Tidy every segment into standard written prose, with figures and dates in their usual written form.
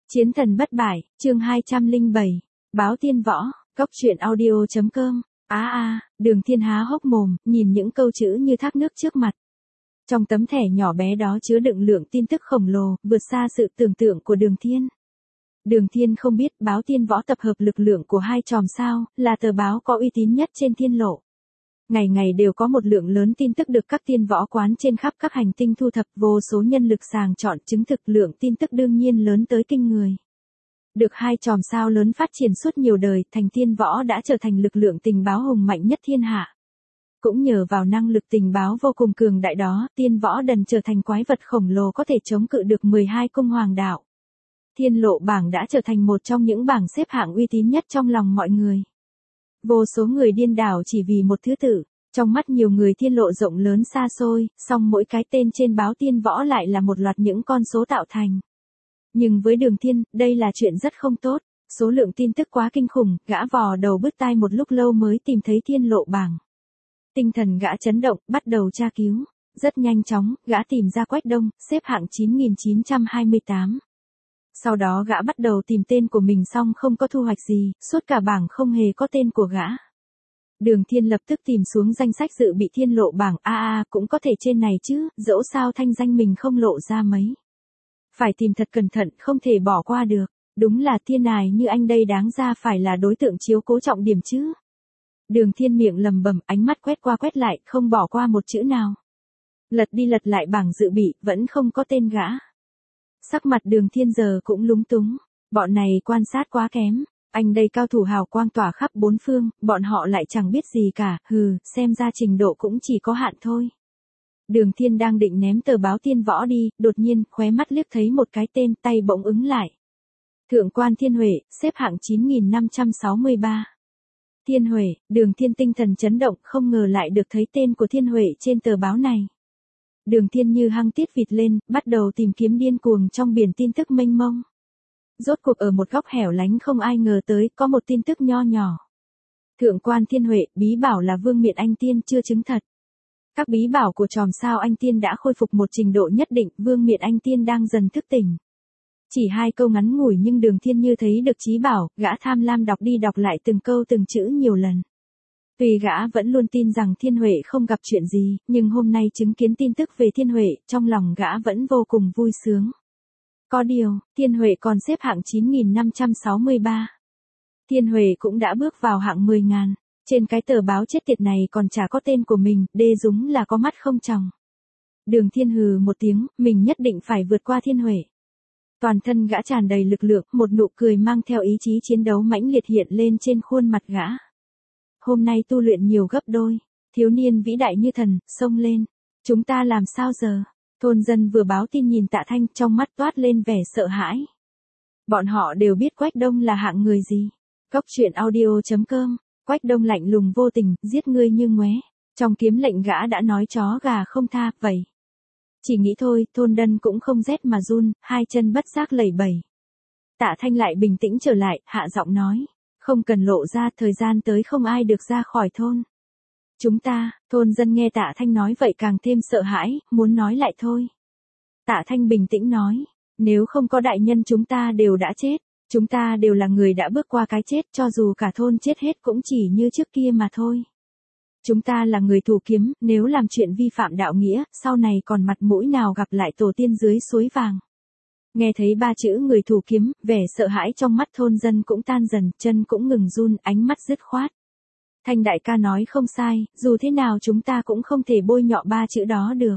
Chiến thần bất bại, chương 207, báo tiên võ, cốc truyện audio.com. Đường Thiên há hốc mồm, nhìn những câu chữ như thác nước trước mặt. Trong tấm thẻ nhỏ bé đó chứa đựng lượng tin tức khổng lồ, vượt xa sự tưởng tượng của Đường Thiên. Đường Thiên không biết báo tiên võ tập hợp lực lượng của hai chòm sao, là tờ báo có uy tín nhất trên thiên lộ. Ngày ngày đều có một lượng lớn tin tức được các tiên võ quán trên khắp các hành tinh thu thập, vô số nhân lực sàng chọn chứng thực, lượng tin tức đương nhiên lớn tới kinh người. Được hai chòm sao lớn phát triển suốt nhiều đời, thành tiên võ đã trở thành lực lượng tình báo hùng mạnh nhất thiên hạ. Cũng nhờ vào năng lực tình báo vô cùng cường đại đó, tiên võ đần trở thành quái vật khổng lồ có thể chống cự được 12 cung hoàng đạo. Thiên lộ bảng đã trở thành một trong những bảng xếp hạng uy tín nhất trong lòng mọi người. Vô số người điên đảo chỉ vì một thứ tự. Trong mắt nhiều người thiên lộ rộng lớn xa xôi, song mỗi cái tên trên báo tiên võ lại là một loạt những con số tạo thành. Nhưng với Đường Thiên, đây là chuyện rất không tốt. Số lượng tin tức quá kinh khủng, gã vò đầu bứt tai một lúc lâu mới tìm thấy thiên lộ bảng. Tinh thần gã chấn động, bắt đầu tra cứu. Rất nhanh chóng, gã tìm ra Quách Đông, xếp hạng 9928. Sau đó gã bắt đầu tìm tên của mình, xong không có thu hoạch gì, suốt cả bảng không hề có tên của gã. Đường Thiên lập tức tìm xuống danh sách dự bị thiên lộ bảng, cũng có thể trên này chứ, dẫu sao thanh danh mình không lộ ra mấy. Phải tìm thật cẩn thận, không thể bỏ qua được, đúng là thiên tài như anh đây đáng ra phải là đối tượng chiếu cố trọng điểm chứ. Đường Thiên miệng lầm bầm, ánh mắt quét qua quét lại, không bỏ qua một chữ nào. Lật đi lật lại bảng dự bị, vẫn không có tên gã. Sắc mặt Đường Thiên giờ cũng lúng túng, bọn này quan sát quá kém. Anh đây cao thủ hào quang tỏa khắp bốn phương, bọn họ lại chẳng biết gì cả, xem ra trình độ cũng chỉ có hạn thôi. Đường Thiên đang định ném tờ báo tiên võ đi, đột nhiên, khóe mắt liếc thấy một cái tên, tay bỗng ứng lại. Thượng quan Thiên Huệ, xếp hạng 9563. Thiên Huệ, Đường Thiên tinh thần chấn động, không ngờ lại được thấy tên của Thiên Huệ trên tờ báo này. Đường Thiên như hăng tiết vịt lên, bắt đầu tìm kiếm điên cuồng trong biển tin tức mênh mông. Rốt cuộc ở một góc hẻo lánh không ai ngờ tới, có một tin tức nho nhỏ. Thượng quan Thiên Huệ, bí bảo là Vương Miện Anh Tiên chưa chứng thật. Các bí bảo của chòm sao Anh Tiên đã khôi phục một trình độ nhất định, Vương Miện Anh Tiên đang dần thức tỉnh. Chỉ hai câu ngắn ngủi nhưng Đường Thiên như thấy được chí bảo, gã tham lam đọc đi đọc lại từng câu từng chữ nhiều lần. Vì gã vẫn luôn tin rằng Thiên Huệ không gặp chuyện gì, nhưng hôm nay chứng kiến tin tức về Thiên Huệ, trong lòng gã vẫn vô cùng vui sướng. Có điều, Thiên Huệ còn xếp hạng 9563. Thiên Huệ cũng đã bước vào hạng 10.000. Trên cái tờ báo chết tiệt này còn chả có tên của mình, đê dúng là có mắt không tròng. Đường Thiên hừ một tiếng, mình nhất định phải vượt qua Thiên Huệ. Toàn thân gã tràn đầy lực lượng, một nụ cười mang theo ý chí chiến đấu mãnh liệt hiện lên trên khuôn mặt gã. Hôm nay tu luyện nhiều gấp đôi, thiếu niên vĩ đại như thần, xông lên. Chúng ta làm sao giờ? Thôn dân vừa báo tin nhìn Tạ Thanh, trong mắt toát lên vẻ sợ hãi. Bọn họ đều biết Quách Đông là hạng người gì. Cốc truyện audio.com. Quách Đông lạnh lùng vô tình, giết ngươi như ngoé. Trong kiếm lệnh gã đã nói chó gà không tha, vậy. Chỉ nghĩ thôi, thôn dân cũng không rét mà run, hai chân bất giác lẩy bẩy. Tạ Thanh lại bình tĩnh trở lại, hạ giọng nói. Không cần lộ ra, thời gian tới không ai được ra khỏi thôn. Chúng ta, thôn dân nghe Tạ Thanh nói vậy càng thêm sợ hãi, muốn nói lại thôi. Tạ Thanh bình tĩnh nói, nếu không có đại nhân chúng ta đều đã chết, chúng ta đều là người đã bước qua cái chết, cho dù cả thôn chết hết cũng chỉ như trước kia mà thôi. Chúng ta là người thủ kiếm, nếu làm chuyện vi phạm đạo nghĩa, sau này còn mặt mũi nào gặp lại tổ tiên dưới suối vàng. Nghe thấy ba chữ người thủ kiếm, vẻ sợ hãi trong mắt thôn dân cũng tan dần, chân cũng ngừng run, ánh mắt dứt khoát. Thanh đại ca nói không sai, dù thế nào chúng ta cũng không thể bôi nhọ ba chữ đó được.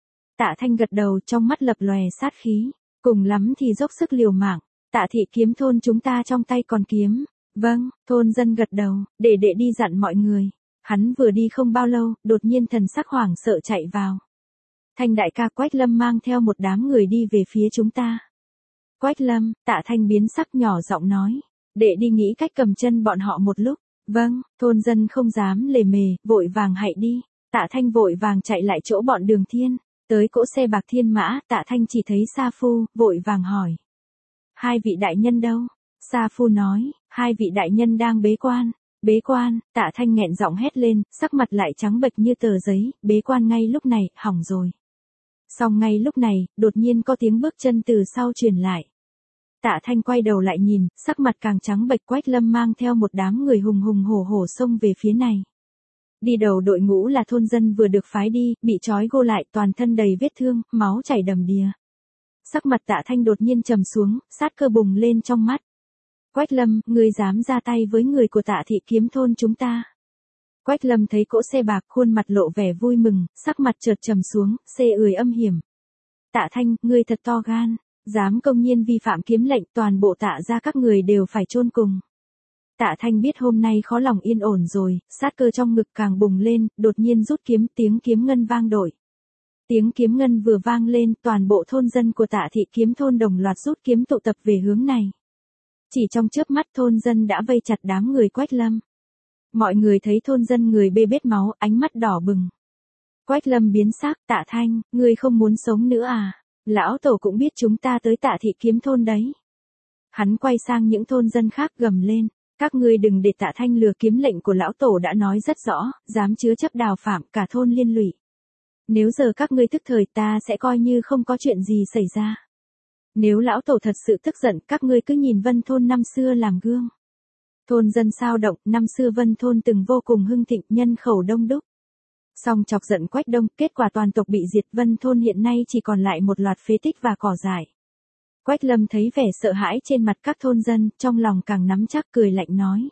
Tạ Thanh gật đầu, trong mắt lập lòe sát khí, cùng lắm thì dốc sức liều mạng. Tạ thị kiếm thôn chúng ta trong tay còn kiếm. Vâng, thôn dân gật đầu, để đệ đi dặn mọi người. Hắn vừa đi không bao lâu, đột nhiên thần sắc hoảng sợ chạy vào. Thanh đại ca, Quách Lâm mang theo một đám người đi về phía chúng ta. Quách Lâm, Tạ Thanh biến sắc nhỏ giọng nói. Đệ đi nghĩ cách cầm chân bọn họ một lúc. Vâng, thôn dân không dám lề mề, vội vàng hạy đi. Tạ Thanh vội vàng chạy lại chỗ bọn Đường Thiên. Tới cỗ xe bạc thiên mã, Tạ Thanh chỉ thấy Sa Phu, vội vàng hỏi. Hai vị đại nhân đâu? Sa Phu nói, hai vị đại nhân đang bế quan. Bế quan, Tạ Thanh nghẹn giọng hét lên, sắc mặt lại trắng bệch như tờ giấy, bế quan ngay lúc này, hỏng rồi. Xong ngay lúc này, đột nhiên có tiếng bước chân từ sau truyền lại. Tạ Thanh quay đầu lại nhìn, sắc mặt càng trắng bệch. Quách Lâm mang theo một đám người hùng hùng hổ hổ xông về phía này. Đi đầu đội ngũ là thôn dân vừa được phái đi, bị trói gô lại, toàn thân đầy vết thương, máu chảy đầm đìa. Sắc mặt Tạ Thanh đột nhiên trầm xuống, sát cơ bùng lên trong mắt. Quách Lâm, ngươi dám ra tay với người của Tạ thị kiếm thôn chúng ta? Quách Lâm thấy cỗ xe bạc, khuôn mặt lộ vẻ vui mừng, sắc mặt chợt trầm xuống, xê ười âm hiểm. Tạ Thanh, ngươi thật to gan, dám công nhiên vi phạm kiếm lệnh, toàn bộ Tạ gia các người đều phải chôn cùng. Tạ Thanh biết hôm nay khó lòng yên ổn rồi, sát cơ trong ngực càng bùng lên, đột nhiên rút kiếm, tiếng kiếm ngân vang đổi. Tiếng kiếm ngân vừa vang lên, toàn bộ thôn dân của Tạ thị kiếm thôn đồng loạt rút kiếm tụ tập về hướng này. Chỉ trong chớp mắt thôn dân đã vây chặt đám người Quách Lâm. Mọi người thấy thôn dân người bê bết máu, ánh mắt đỏ bừng. Quách Lâm biến sắc, Tạ Thanh, ngươi không muốn sống nữa à? Lão tổ cũng biết chúng ta tới Tạ thị kiếm thôn đấy. Hắn quay sang những thôn dân khác gầm lên, các ngươi đừng để Tạ Thanh lừa, kiếm lệnh của lão tổ đã nói rất rõ, dám chứa chấp đào phạm, cả thôn liên lụy. Nếu giờ các ngươi tức thời, ta sẽ coi như không có chuyện gì xảy ra. Nếu lão tổ thật sự tức giận, các ngươi cứ nhìn Vân thôn năm xưa làm gương. Thôn dân sao động, năm xưa Vân thôn từng vô cùng hưng thịnh, nhân khẩu đông đúc. Song chọc giận Quách Đông, kết quả toàn tộc bị diệt, Vân thôn hiện nay chỉ còn lại một loạt phế tích và cỏ dại. Quách Lâm thấy vẻ sợ hãi trên mặt các thôn dân, trong lòng càng nắm chắc, cười lạnh nói.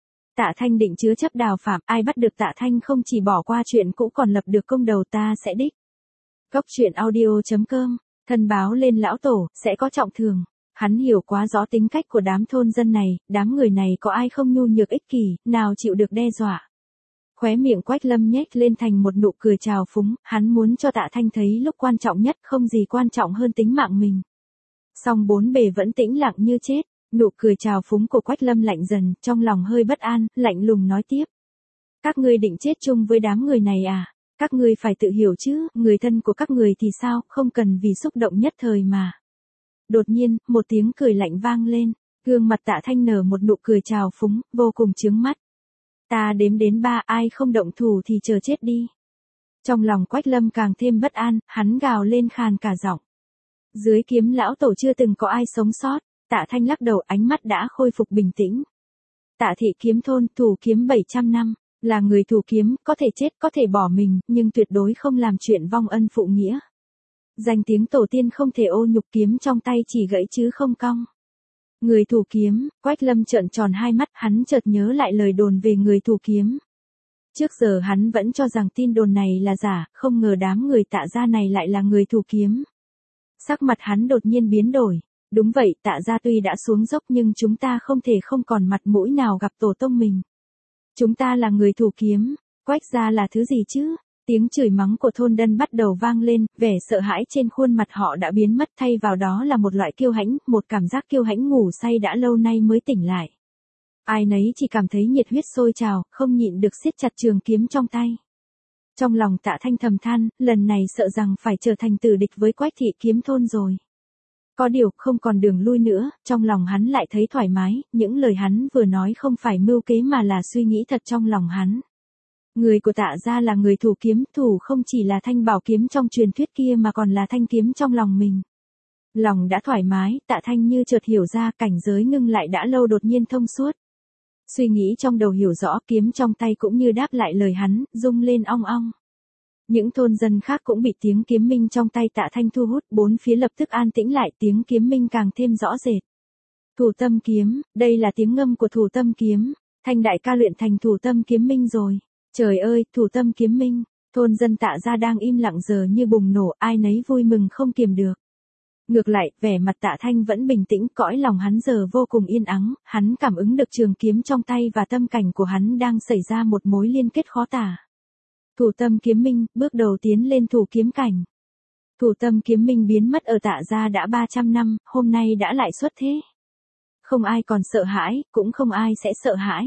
Tạ Thanh định chứa chấp đào phạm, ai bắt được Tạ Thanh không chỉ bỏ qua chuyện cũ còn lập được công đầu, ta sẽ đích. Cốc truyện audio.com, thân báo lên lão tổ, sẽ có trọng thưởng. Hắn hiểu quá rõ tính cách của đám thôn dân này, đám người này có ai không nhu nhược ích kỷ, nào chịu được đe dọa. Khóe miệng Quách Lâm nhếch lên thành một nụ cười trào phúng, hắn muốn cho Tạ Thanh thấy lúc quan trọng nhất không gì quan trọng hơn tính mạng mình. Song bốn bề vẫn tĩnh lặng như chết, nụ cười trào phúng của Quách Lâm lạnh dần, trong lòng hơi bất an, lạnh lùng nói tiếp. Các ngươi định chết chung với đám người này à? Các ngươi phải tự hiểu chứ, người thân của các người thì sao, không cần vì xúc động nhất thời mà. Đột nhiên, một tiếng cười lạnh vang lên, gương mặt Tạ Thanh nở một nụ cười trào phúng, vô cùng chướng mắt. Ta đếm đến 3, ai không động thủ thì chờ chết đi. Trong lòng Quách Lâm càng thêm bất an, hắn gào lên khàn cả giọng. Dưới kiếm lão tổ chưa từng có ai sống sót. Tạ Thanh lắc đầu, ánh mắt đã khôi phục bình tĩnh. Tạ thị kiếm thôn, thủ kiếm 700 năm, là người thủ kiếm, có thể chết, có thể bỏ mình, nhưng tuyệt đối không làm chuyện vong ân phụ nghĩa. Danh tiếng tổ tiên không thể ô nhục, kiếm trong tay chỉ gãy chứ không cong. Người thủ kiếm, Quách Lâm trợn tròn hai mắt, hắn chợt nhớ lại lời đồn về người thủ kiếm. Trước giờ hắn vẫn cho rằng tin đồn này là giả, không ngờ đám người Tạ gia này lại là người thủ kiếm. Sắc mặt hắn đột nhiên biến đổi. Đúng vậy, Tạ gia tuy đã xuống dốc nhưng chúng ta không thể không còn mặt mũi nào gặp tổ tông mình. Chúng ta là người thủ kiếm, Quách gia là thứ gì chứ? Tiếng chửi mắng của thôn dân bắt đầu vang lên, vẻ sợ hãi trên khuôn mặt họ đã biến mất, thay vào đó là một loại kiêu hãnh, một cảm giác kiêu hãnh ngủ say đã lâu nay mới tỉnh lại. Ai nấy chỉ cảm thấy nhiệt huyết sôi trào, không nhịn được siết chặt trường kiếm trong tay. Trong lòng Tạ Thanh thầm than, lần này sợ rằng phải trở thành tử địch với Quách thị kiếm thôn rồi. Có điều, không còn đường lui nữa, trong lòng hắn lại thấy thoải mái, những lời hắn vừa nói không phải mưu kế mà là suy nghĩ thật trong lòng hắn. Người của Tạ gia là người thủ kiếm, thủ không chỉ là thanh bảo kiếm trong truyền thuyết kia mà còn là thanh kiếm trong lòng mình. Lòng đã thoải mái, Tạ Thanh như chợt hiểu ra, cảnh giới ngưng lại đã lâu đột nhiên thông suốt. Suy nghĩ trong đầu hiểu rõ, kiếm trong tay cũng như đáp lại lời hắn, rung lên ong ong. Những thôn dân khác cũng bị tiếng kiếm minh trong tay Tạ Thanh thu hút, bốn phía lập tức an tĩnh lại, tiếng kiếm minh càng thêm rõ rệt. Thủ tâm kiếm, đây là tiếng ngâm của thủ tâm kiếm, Thanh đại ca luyện thành thủ tâm kiếm minh rồi. Trời ơi, thủ tâm kiếm minh, thôn dân Tạ gia đang im lặng giờ như bùng nổ, ai nấy vui mừng không kiềm được. Ngược lại, vẻ mặt Tạ Thanh vẫn bình tĩnh, cõi lòng hắn giờ vô cùng yên ắng, hắn cảm ứng được trường kiếm trong tay và tâm cảnh của hắn đang xảy ra một mối liên kết khó tả. Thủ tâm kiếm minh, bước đầu tiến lên thủ kiếm cảnh. Thủ tâm kiếm minh biến mất ở Tạ gia đã 300 năm, hôm nay đã lại xuất thế. Không ai còn sợ hãi, cũng không ai sẽ sợ hãi.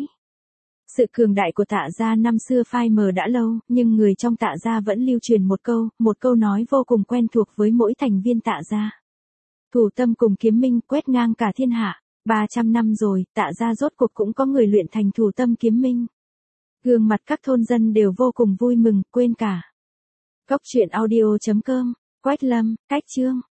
Sự cường đại của Tạ gia năm xưa phai mờ đã lâu, nhưng người trong Tạ gia vẫn lưu truyền một câu nói vô cùng quen thuộc với mỗi thành viên Tạ gia. Thủ tâm cùng kiếm minh quét ngang cả thiên hạ, 300 năm rồi, Tạ gia rốt cuộc cũng có người luyện thành thủ tâm kiếm minh. Gương mặt các thôn dân đều vô cùng vui mừng, quên cả. Cốc truyện audio.com, Quách Lâm, Cách Chương.